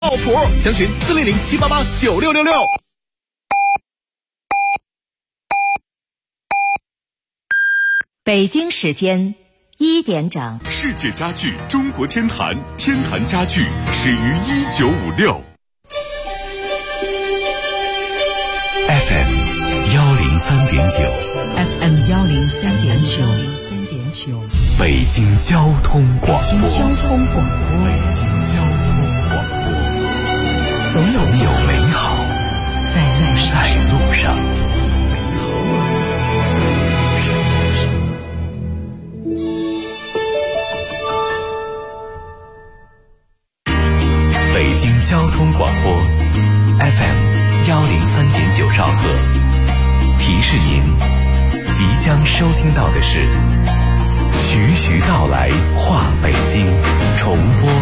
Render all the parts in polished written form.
靠谱，详询400-788-9666。 北京时间1点整， 世界家具中国天坛，天坛家具始于1956。FM 103.9 103.9， 北京交通广播。总有美好在路上。北京交通广播 FM 103.9兆赫，提示您即将收听到的是徐徐道来话北京重播。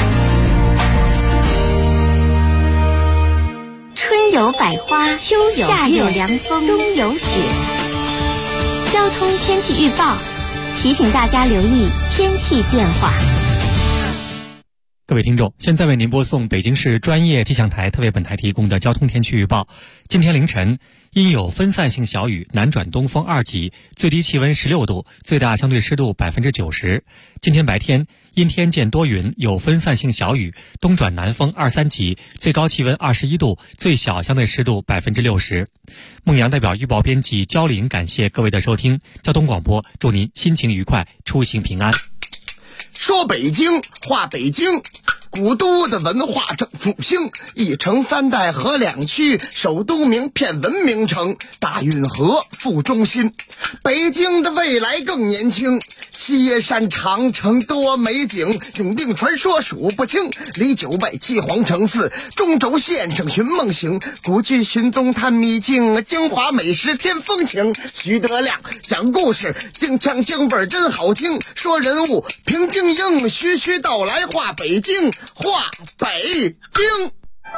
春有百花，秋有夏有凉风，冬有雪。交通天气预报提醒大家留意天气变化。 各位听众，现在为您播送北京市专业气象台特为本台提供的交通天气预报。今天凌晨因有分散性小雨，南转东风2级，最低气温16度，最大相对湿度90%。今天白天阴天见多云，有分散性小雨，东转南风2、3级，最高气温21度，最小相对湿度60%。孟阳代表预报编辑焦玲感谢各位的收听，交通广播祝您心情愉快，出行平安。 说北京话北京，古都的文化正复兴，一城三代河两区，首都名片文明城，大运河副中心。北京的未来更年轻，西山长城多美景，永定传说数不清，离九拜七皇城寺，中轴线上寻梦行，古剧寻踪探秘境，京华美食添风情。徐德亮讲故事，京腔京味真好听，说人物评京英，徐徐道来话北京，话北京。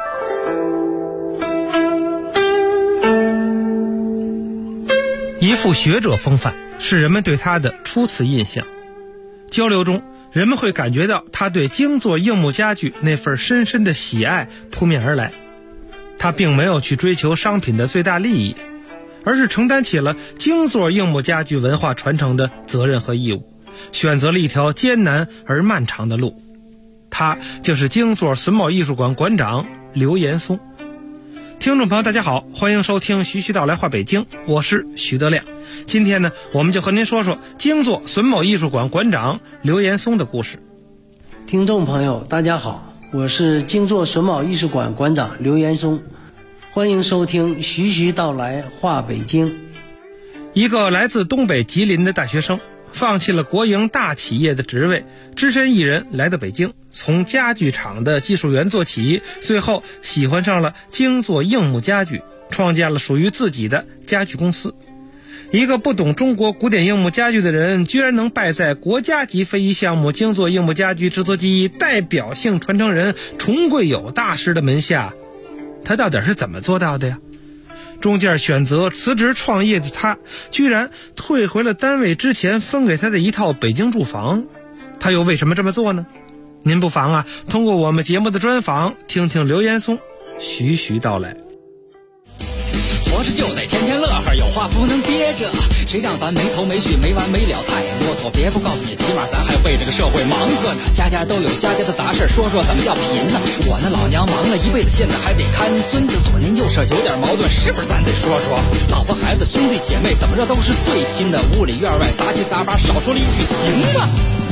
一副学者风范是人们对他的初次印象。交流中，人们会感觉到他对京作硬木家具那份深深的喜爱扑面而来。他并没有去追求商品的最大利益，而是承担起了京作硬木家具文化传承的责任和义务，选择了一条艰难而漫长的路。他就是京作榫卯艺术馆馆长刘延松。听众朋友大家好，欢迎收听徐徐道来话北京，我是徐德亮。今天呢，我们就和您说说京作榫卯艺术馆馆长刘延松的故事。 听众朋友大家好，我是京作榫卯艺术馆馆长刘延松，欢迎收听徐徐道来话北京。 一个来自东北吉林的大学生，放弃了国营大企业的职位，只身一人来到北京，从家具厂的技术员做起，最后喜欢上了京作硬木家具，创建了属于自己的家具公司。一个不懂中国古典硬木家具的人，居然能拜在国家级非遗项目京作硬木家具制作技艺代表性传承人崇贵友大师的门下，他到底是怎么做到的呀？中间选择辞职创业的他，居然退回了单位之前分给他的一套北京住房，他又为什么这么做呢？您不妨通过我们节目的专访，听听刘延松徐徐道来。 活着就得天天乐呵，有话不能憋着，谁让咱没头没绪没完没了太啰嗦，别不告诉你，起码咱还为这个社会忙活着，家家都有家家的杂事，说说怎么叫贫呢？我那老娘忙了一辈子，现在还得看孙子，左邻右舍有点矛盾，是不是咱得说说？老婆孩子兄弟姐妹怎么着都是最亲的，屋里院外杂七杂八，少说了一句行吗？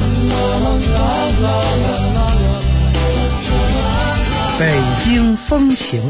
北京风情。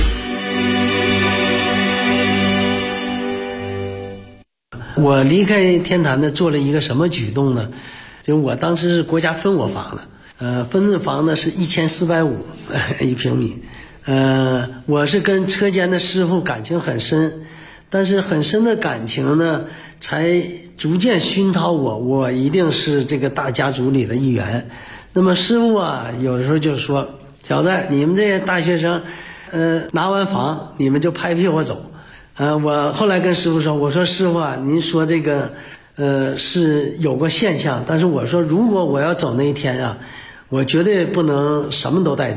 我离开天坛呢，做了一个什么举动呢？就我当时是国家分我房的，分的房呢是1450一平米，我是跟车间的师傅感情很深，但是很深的感情呢，才逐渐熏陶我一定是这个大家族里的一员。那么师傅有的时候就说，小子，你们这些大学生，拿完房你们就拍屁股走。我后来跟师傅说，我说师傅您说这个是有个现象，但是我说如果我要走那一天我绝对不能什么都带走，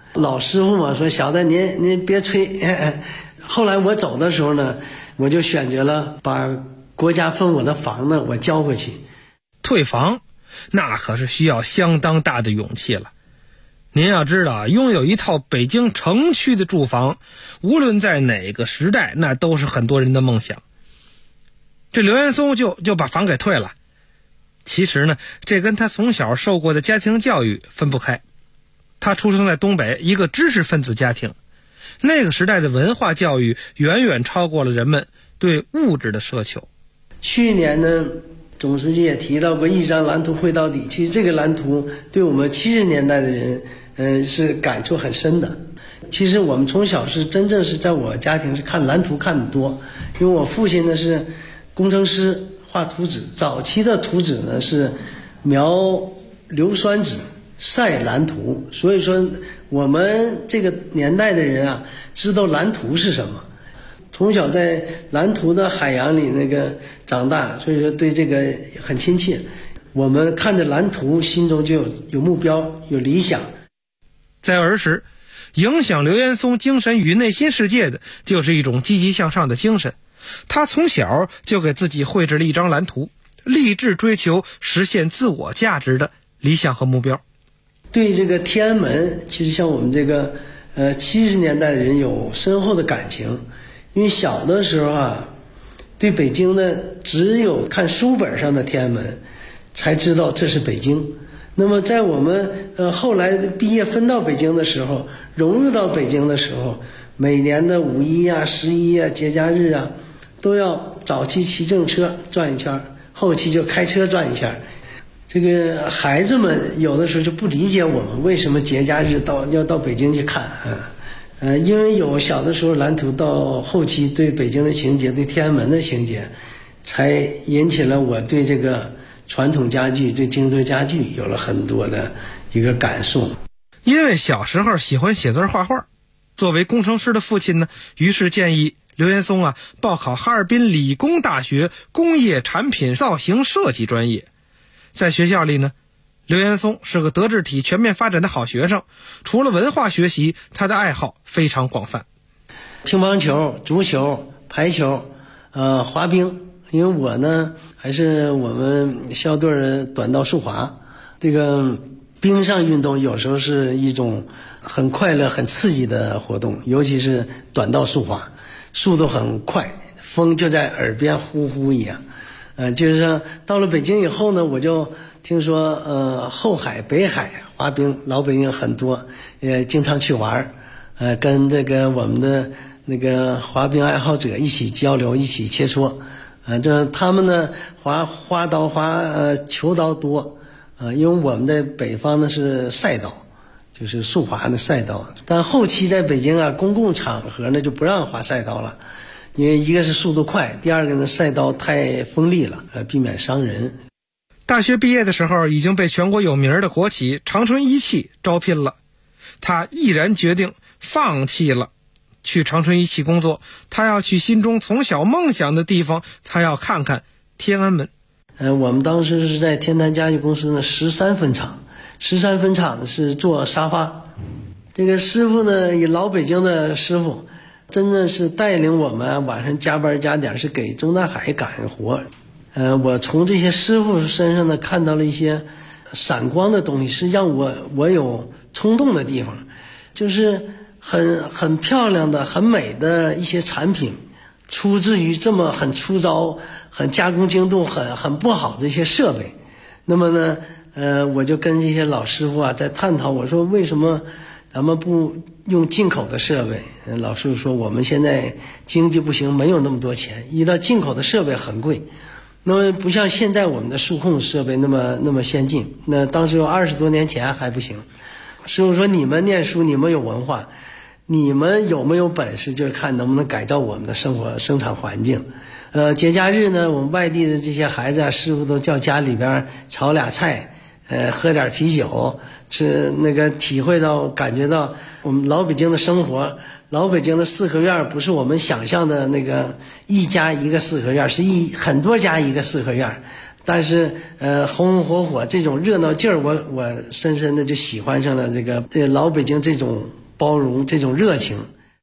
老师傅嘛，说小的您别吹。后来我走的时候呢，我就选择了把国家分我的房呢，我交回去。 退房，那可是需要相当大的勇气了。您要知道，拥有一套北京城区的住房，无论在哪个时代，那都是很多人的梦想。这刘元松就把房给退了。其实呢，这跟他从小受过的家庭教育分不开。他出生在东北一个知识分子家庭，那个时代的文化教育远远超过了人们对物质的奢求。 去年呢，总书记也提到过一张蓝图绘到底，其实这个蓝图对我们70年代的人是感触很深的。其实我们从小是真正是在我家庭是看蓝图看得多，因为我父亲呢是工程师，画图纸，早期的图纸呢是描硫酸纸晒蓝图，所以说我们这个年代的人啊知道蓝图是什么，从小在蓝图的海洋里那个长大，所以说对这个很亲切。我们看着蓝图心中就有目标有理想。 在儿时，影响刘元松精神与内心世界的就是一种积极向上的精神。他从小就给自己绘制了一张蓝图，立志追求实现自我价值的理想和目标。 对这个天安门，其实像我们这个70年代的人有深厚的感情，因为小的时候啊，对北京呢只有看书本上的天安门才知道这是北京。那么在我们后来毕业分到北京的时候，融入到北京的时候，每年的5·1啊、11啊、节假日啊，都要早期骑自行车转一圈，后期就开车转一圈。这个孩子们有的时候就不理解我们为什么节假日要到北京去看啊。因为有小的时候蓝图，到后期对北京的情节，对天安门的情节，才引起了我对这个传统家具、对精致家具有了很多的一个感受。 因为小时候喜欢写字画画，作为工程师的父亲呢，于是建议刘元松报考哈尔滨理工大学工业产品造型设计专业。在学校里呢，刘元松是个德智体全面发展的好学生，除了文化学习，他的爱好非常广泛。 乒乓球、足球、排球、滑冰，因为我呢还是我们校队的短道速滑，这个冰上运动有时候是一种很快乐很刺激的活动，尤其是短道速滑，速度很快，风就在耳边呼呼一样。就是说到了北京以后呢，我就听说后海、北海滑冰老北京很多，也经常去玩，跟这个我们的那个滑冰爱好者一起交流，一起切磋。这他们呢滑花刀、滑球刀多，因为我们在北方呢是赛道，就是速滑的赛道。但后期在北京公共场合呢就不让滑赛道了。因为一个是速度快，第二个呢赛道太锋利了，避免伤人。 大学毕业的时候已经被全国有名的国企长春一汽招聘了，他毅然决定放弃了去长春一汽工作，他要去心中从小梦想的地方，他要看看天安门。 我们当时是在天坛家具公司呢13分厂，13分厂呢是做沙发。这个师傅呢，以老北京的师傅，真的是带领我们晚上加班加点，是给中大海赶活。我从这些师傅身上呢看到了一些闪光的东西，是让我有冲动的地方，就是很漂亮的、很美的一些产品，出自于这么很粗糙、很加工精度很不好的一些设备。那么呢，我就跟这些老师傅在探讨，我说为什么咱们不用进口的设备？老师傅说我们现在经济不行，没有那么多钱，一到进口的设备很贵。那么不像现在我们的数控设备那么先进，那当时有20多年前还不行。师傅说你们念书，你们有文化，你们有没有本事，就是看能不能改造我们的生活生产环境。节假日呢，我们外地的这些孩子师傅都叫家里边炒俩菜，喝点啤酒，是那个体会到感觉到我们老北京的生活。老北京的四合院不是我们想象的那个一家一个四合院，是很多家一个四合院，但是红红火火这种热闹劲儿，我深深的就喜欢上了这个老北京这种包容、这种热情。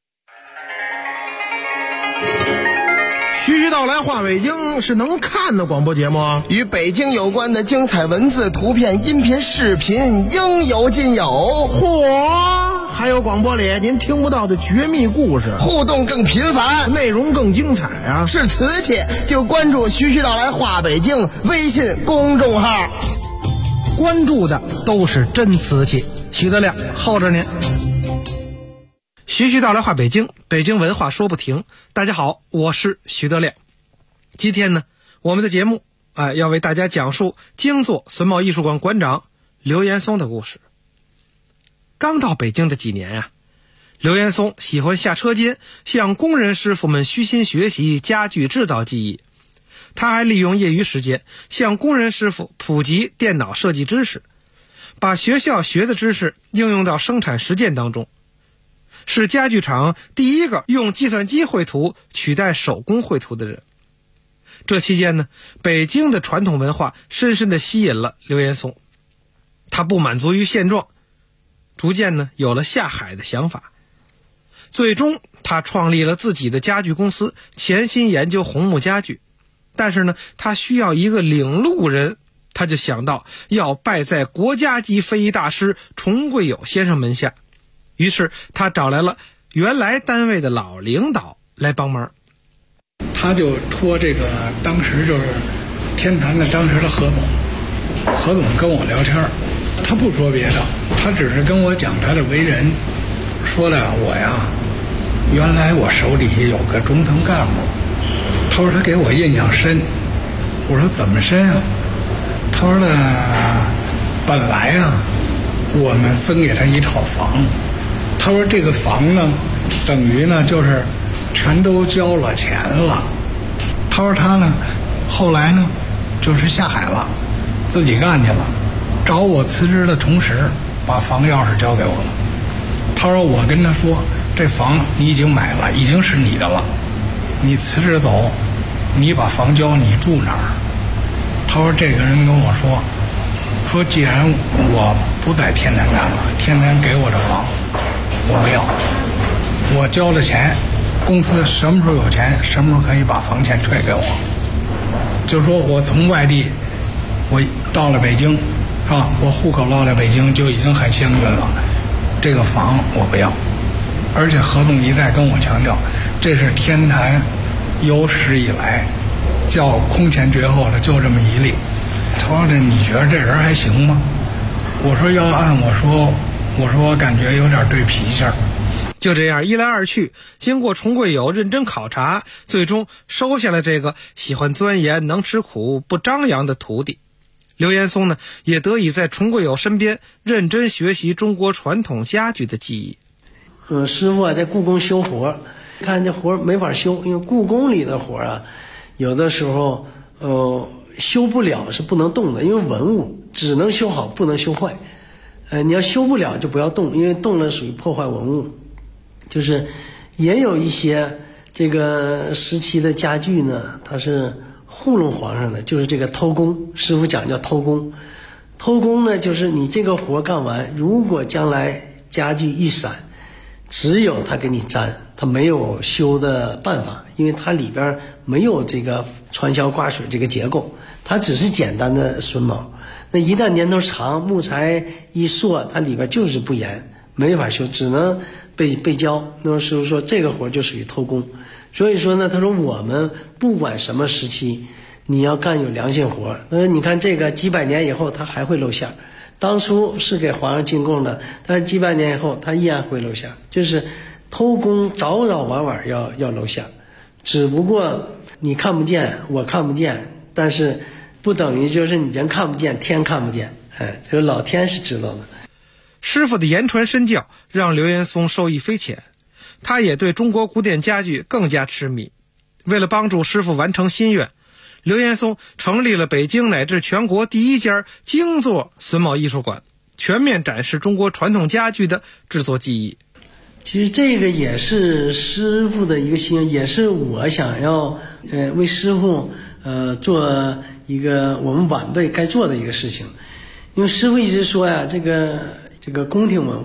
徐徐道来话北京是能看的广播节目啊， 与北京有关的精彩文字、图片、音频、视频应有尽有。 嚯！还有广播里您听不到的绝密故事， 互动更频繁， 内容更精彩啊！ 是瓷器就关注徐徐道来话北京微信公众号， 关注的都是真瓷器。徐德亮候着您。 徐徐道来话北京，北京文化说不停。大家好，我是徐德亮。今天呢，我们的节目要为大家讲述京作榫卯艺术馆馆长刘延松的故事。刚到北京的几年啊，刘延松喜欢下车间向工人师傅们虚心学习家具制造技艺。他还利用业余时间向工人师傅普及电脑设计知识，把学校学的知识应用到生产实践当中，是家具厂第一个用计算机绘图取代手工绘图的人。这期间呢，北京的传统文化深深地吸引了刘延松，他不满足于现状，逐渐呢有了下海的想法。最终他创立了自己的家具公司，潜心研究红木家具。但是呢，他需要一个领路人，他就想到要拜在国家级非遗大师崇贵友先生门下。于是他找来了原来单位的老领导来帮忙。 他就托这个当时就是天坛的当时的何总跟我聊天，他不说别的，他只是跟我讲他的为人，说了我呀，原来我手底下有个中层干部，他说他给我印象深。我说怎么深啊？他说呢，本来啊我们分给他一套房，他说这个房呢等于呢就是全都交了钱了。他说他呢后来呢就是下海了，自己干去了，找我辞职的同时把房钥匙交给我了。他说我跟他说，这房你已经买了，已经是你的了，你辞职走，你把房交，你住哪儿？他说这个人跟我说既然我不在天坛干了，天坛给我的房我不要，我交了钱，公司什么时候有钱什么时候可以把房钱退给我。就是说我从外地我到了北京是吧，我户口落在北京就已经很幸运了，这个房我不要。而且何总一再跟我强调，这是天坛有史以来叫空前绝后的就这么一例。他说这你觉得这人还行吗？我说要按我说我感觉有点对脾气儿。 就这样一来二去，经过崇贵友认真考察，最终收下了这个喜欢钻研、能吃苦、不张扬的徒弟。刘延松呢，也得以在崇贵友身边认真学习中国传统家具的技艺。 师傅在故宫修活，看这活没法修，因为故宫里的活啊，有的时候修不了是不能动的，因为文物只能修好不能修坏。你要修不了就不要动，因为动了属于破坏文物。就是也有一些这个时期的家具呢，它是糊弄皇上的，就是这个偷工，师傅讲叫偷工。偷工呢，就是你这个活干完，如果将来家具一闪，只有他给你粘，他没有修的办法，因为它里边没有这个传销挂水这个结构，它只是简单的榫卯。那一旦年头长，木材一塑，它里边就是不严，没法修，只能被浇。那么师傅说这个活就属于偷工。所以说呢，他说我们不管什么时期，你要干有良心活。他说你看这个几百年以后它还会露馅，当初是给皇上进贡的，但几百年以后它依然会露馅，就是偷工早早晚晚要露馅，只不过你看不见我看不见，但是不等于就是你人看不见天看不见，就是老天是知道的。 师傅的言传身教让刘延松受益匪浅，他也对中国古典家具更加痴迷。为了帮助师傅完成心愿，刘延松成立了北京乃至全国第一家京作榫卯艺术馆，全面展示中国传统家具的制作技艺。 其实这个也是师傅的一个心愿，也是我想要为师傅做一个我们晚辈该做的一个事情。因为师傅一直说呀，这个宫廷文化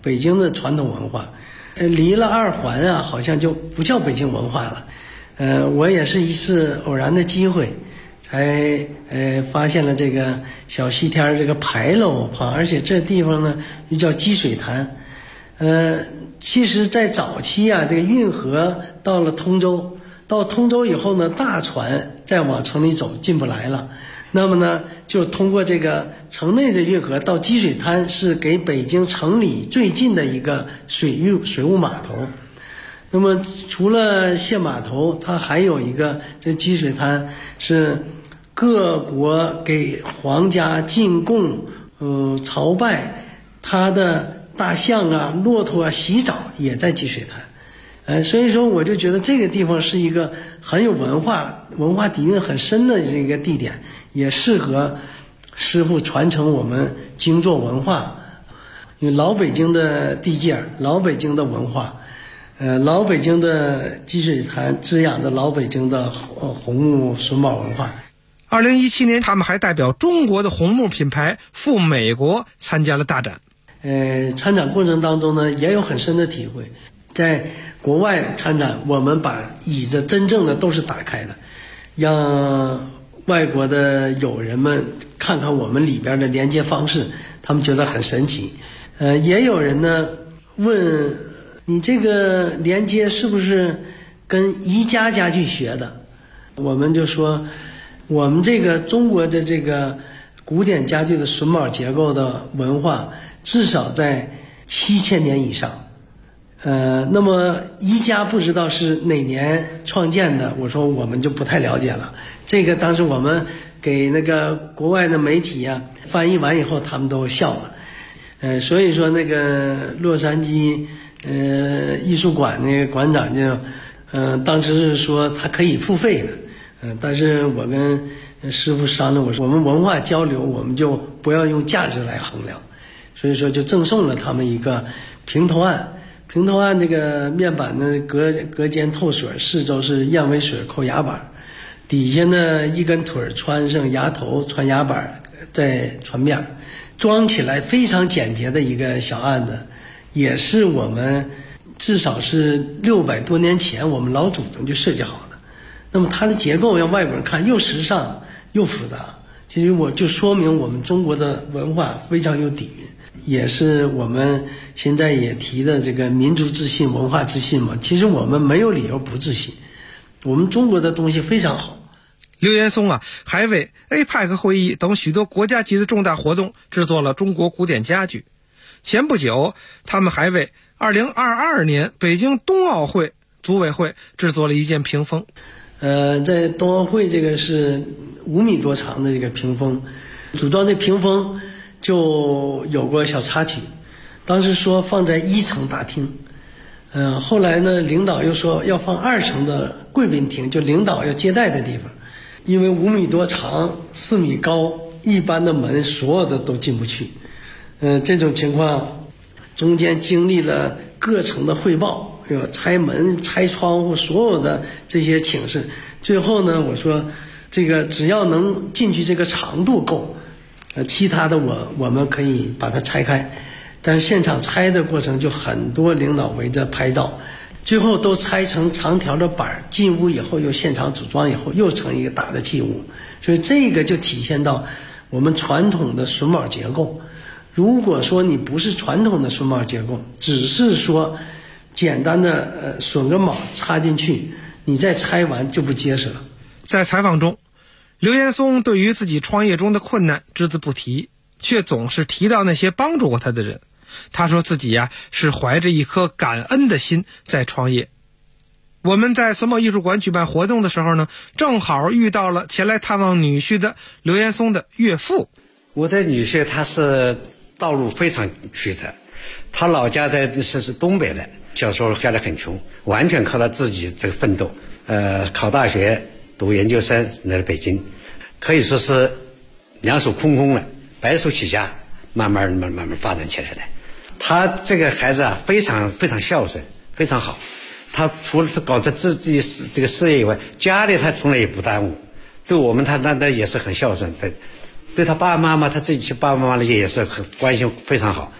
北京的传统文化。离了二环啊，好像就不叫北京文化了。我也是一次偶然的机会，才发现了这个小西天这个牌楼旁，而且这地方呢又叫积水潭。其实在早期啊，这个运河到了通州，到通州以后呢，大船再往城里走进不来了。那么呢，就通过这个城内的运河到积水滩，是给北京城里最近的一个水务码头。那么除了卸码头，它还有一个这积水滩是各国给皇家进贡朝拜，它的大象啊、骆驼啊洗澡也在积水滩。所以说我就觉得这个地方是一个很有文化底蕴很深的这个地点，也适合师傅传承我们京作文化。因为老北京的地界，老北京的文化，老北京的积水潭滋养着老北京的红木榫卯文化。 2017年，他们还代表中国的红木品牌赴美国参加了大展。 参展过程当中呢，也有很深的体会。在国外参展，我们把椅子真正的都是打开的，让外国的友人们看看我们里边的连接方式，他们觉得很神奇。也有人呢问你这个连接是不是跟宜家家具学的？我们就说我们这个中国的这个古典家具的榫卯结构的文化至少在7000年以上。那么宜家不知道是哪年创建的，我说我们就不太了解了。这个当时我们给那个国外的媒体啊翻译完以后，他们都笑了。所以说那个洛杉矶艺术馆那个馆长就当时是说他可以付费的。但是我跟师傅商量，我说我们文化交流我们就不要用价值来衡量，所以说就赠送了他们一个平头案。平头案这个面板呢隔间透水，四周是燕尾水扣牙板，底下呢一根腿穿上牙头，穿牙板在船面，装起来非常简洁的一个小案子，也是我们至少是600多年前我们老祖宗就设计好的。那么它的结构让外国人看又时尚又复杂，其实我就说明我们中国的文化非常有底蕴，也是我们现在也提的这个民族自信、文化自信嘛。其实我们没有理由不自信，我们中国的东西非常好。 刘延松啊，还为 APEC 会议等许多国家级的重大活动制作了中国古典家具。前不久，他们还为2022年北京冬奥会组委会制作了一件屏风。 在冬奥会这个是5米多长的这个屏风，组装这屏风就有过小插曲。当时说放在1层大厅，后来呢，领导又说要放2层的贵宾厅，就领导要接待的地方。因为5米多长，4米高，一般的门所有的都进不去。这种情况中间经历了各层的汇报，有拆门、拆窗户，所有的这些请示。最后呢，我说这个只要能进去这个长度够，其他的我们可以把它拆开。但是现场拆的过程就很多领导围着拍照，最后都拆成长条的板，进屋以后又现场组装以后又成一个大的器物。所以这个就体现到我们传统的榫卯结构。如果说你不是传统的榫卯结构，只是说简单的榫个卯插进去，你再拆完就不结实了。 在采访中，刘延松对于自己创业中的困难只字不提，却总是提到那些帮助过他的人。他说自己呀，是怀着一颗感恩的心在创业。我们在榫卯艺术馆举办活动的时候呢，正好遇到了前来探望女婿的刘延松的岳父。 我的女婿他是道路非常曲折，他老家是东北的，小时候家里很穷，完全靠他自己这个奋斗。考大学、读研究生来了北京，可以说是两手空空了，白手起家，慢慢发展起来的。他这个孩子啊，非常非常孝顺，非常好。他除了搞他自己这个事业以外，家里他从来也不耽误。对我们他那也是很孝顺，对他爸爸妈妈，他自己爸爸妈妈也是很关系非常好。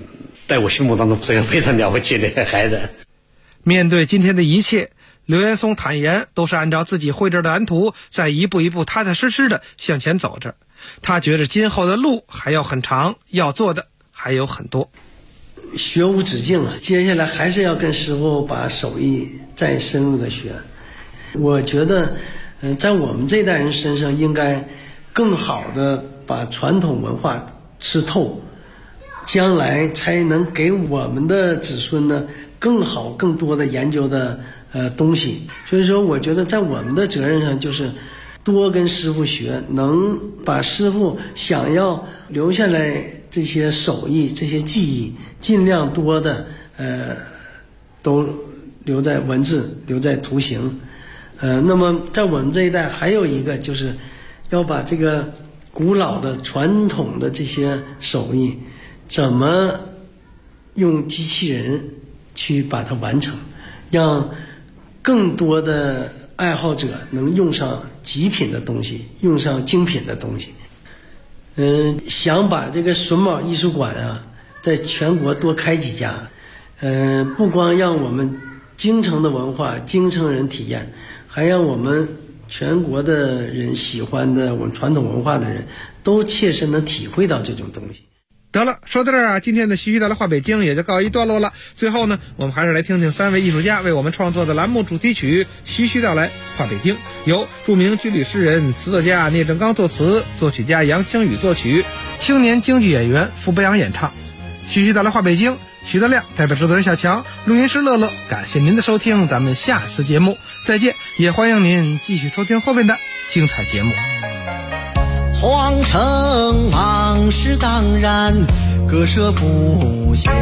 在我心目当中是个非常了不起的孩子。 面对今天的一切，刘元松坦言都是按照自己绘制的蓝图，在一步一步踏踏实实的向前走着。他觉得今后的路还要很长，要做的还有很多。 学无止境啊，接下来还是要跟师傅把手艺再深入的学。我觉得在我们这代人身上应该更好的把传统文化吃透，将来才能给我们的子孙呢更好更多的研究的东西。所以说我觉得在我们的责任上就是多跟师傅学，能把师傅想要留下来这些手艺这些技艺尽量多的都留在文字留在图形。那么在我们这一代还有一个就是要把这个古老的传统的这些手艺怎么用机器人去把它完成，让更多的爱好者能用上极品的东西，用上精品的东西。想把这个榫卯艺术馆啊在全国多开几家，不光让我们京城的文化京城人体验，还让我们全国的人喜欢的我们传统文化的人都切身的体会到这种东西。 得了，说到这儿啊，今天的徐徐道来话北京也就告一段落了。最后呢，我们还是来听听3位艺术家为我们创作的栏目主题曲《徐徐道来话北京》，由著名军旅诗人、词作家聂政刚作词，作曲家杨清宇作曲，青年京剧演员傅博阳演唱。徐徐道来话北京，徐德亮代表制作人小强，录音师乐乐，感谢您的收听，咱们下次节目再见，也欢迎您继续收听后面的精彩节目。 皇城往事当然割舍不下，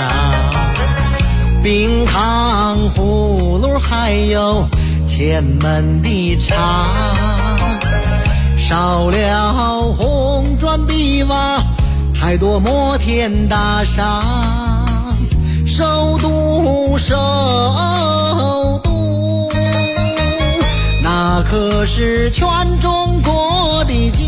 冰糖葫芦还有前门的茶，少了红砖碧瓦，太多摩天大厦，首都首都，那可是全中国的家。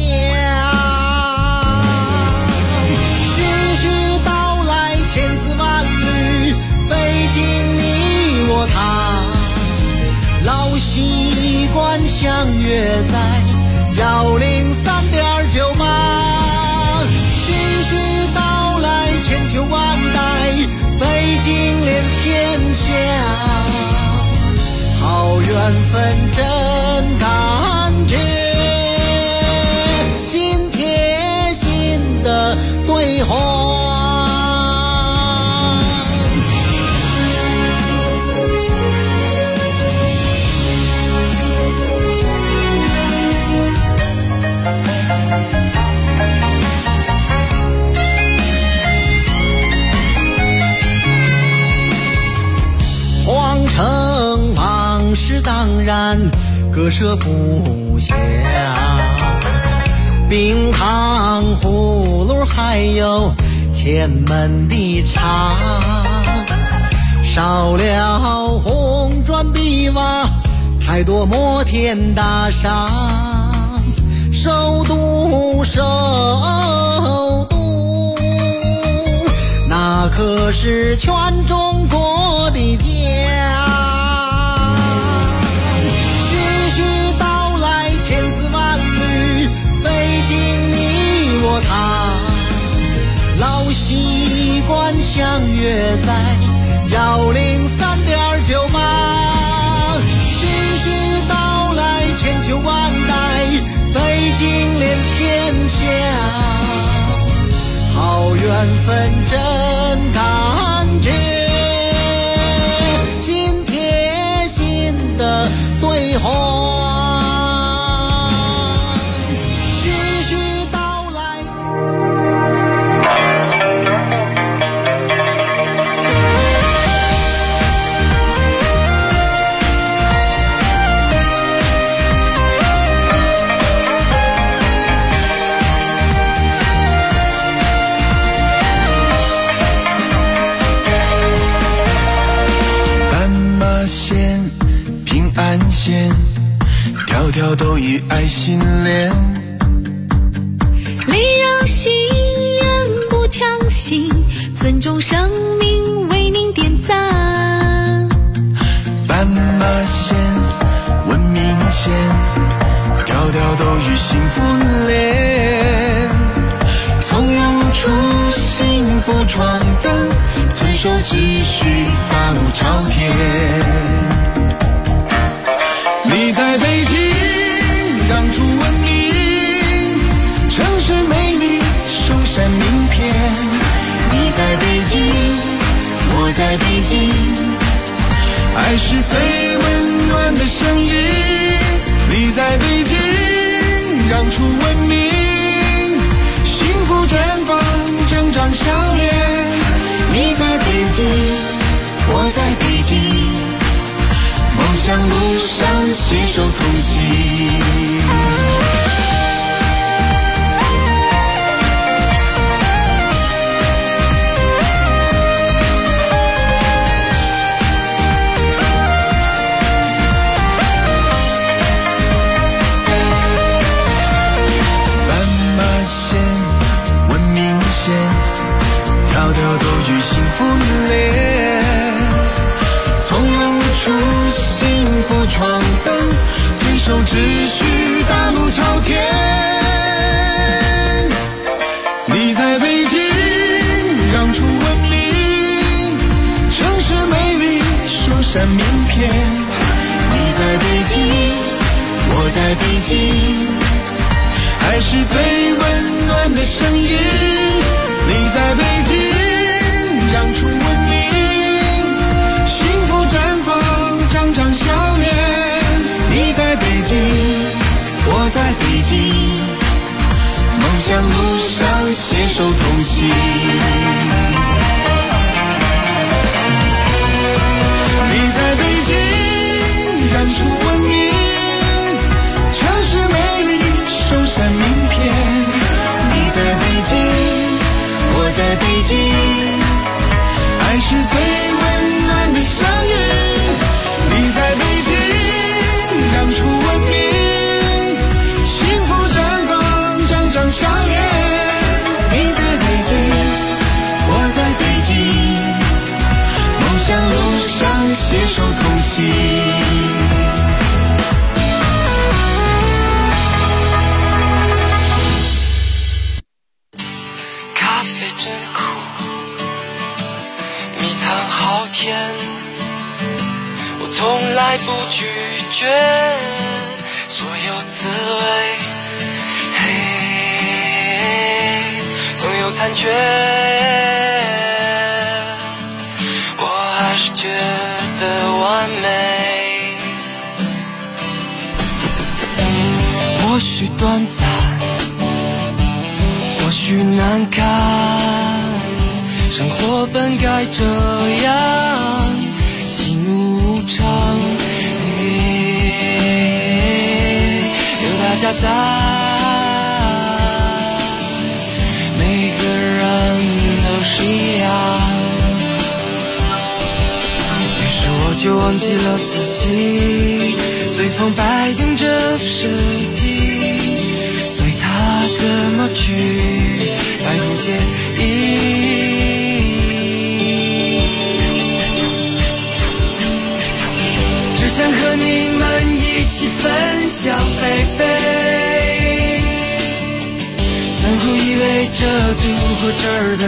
徐徐道来千丝万缕，北京你我他，老习惯相约在103.98。徐徐道来千秋万代，北京连天下，好缘分真感觉，心贴心的对话。皇城往事当然割舍不下，冰糖葫芦还有前门的茶，少了红砖碧瓦，太多摩天大厦，首都首都，那可是全中国的家。徐徐道来千丝万缕，北京你我他，老习惯相约在103.98。徐徐道来千秋万代，北京连天下，好缘分真感觉，心贴心的对话。 条条都与爱心连， 礼让心愿不强行， 尊重生命，为您点赞。 斑马线、文明线，条条都与幸福连。从容初心不闯灯，遵守秩序，大路朝天。你在北京让出文明，城市美丽首闪名片。你在北京，我在北京，爱是最温暖的声音。你在北京让出文明，幸福绽放，整张笑脸。你在北京，我在北京，梦想路上携手同行。条条都与幸福连，从容初心不闯灯，遵守秩序，大路朝天。你在北京让出文明，城市美丽首闪名片。你在北京，我在北京，爱是最温暖的声音。你在北京让出文明，幸福绽放，张张笑脸。你在北京，我在北京，梦想路上携手同行。你在北京让出文明，城市美丽首闪名片。你在北京，我在北京，爱是最温暖的声音。你在北京让出文明，幸福绽放，张张笑脸。你在北京，我在北京，梦想路上携手同行。 真苦，蜜糖好甜，我从来不拒绝所有滋味，嘿，总有残缺，我还是觉得完美。或许短暂，或许难堪，生活本该这样，喜怒无常，有大家在，每个人都是一样。于是我就忘记了自己，随风摆动着身体，随它怎么去，再不介意。只想和你们一起分享，baby，相互依偎着度过这儿的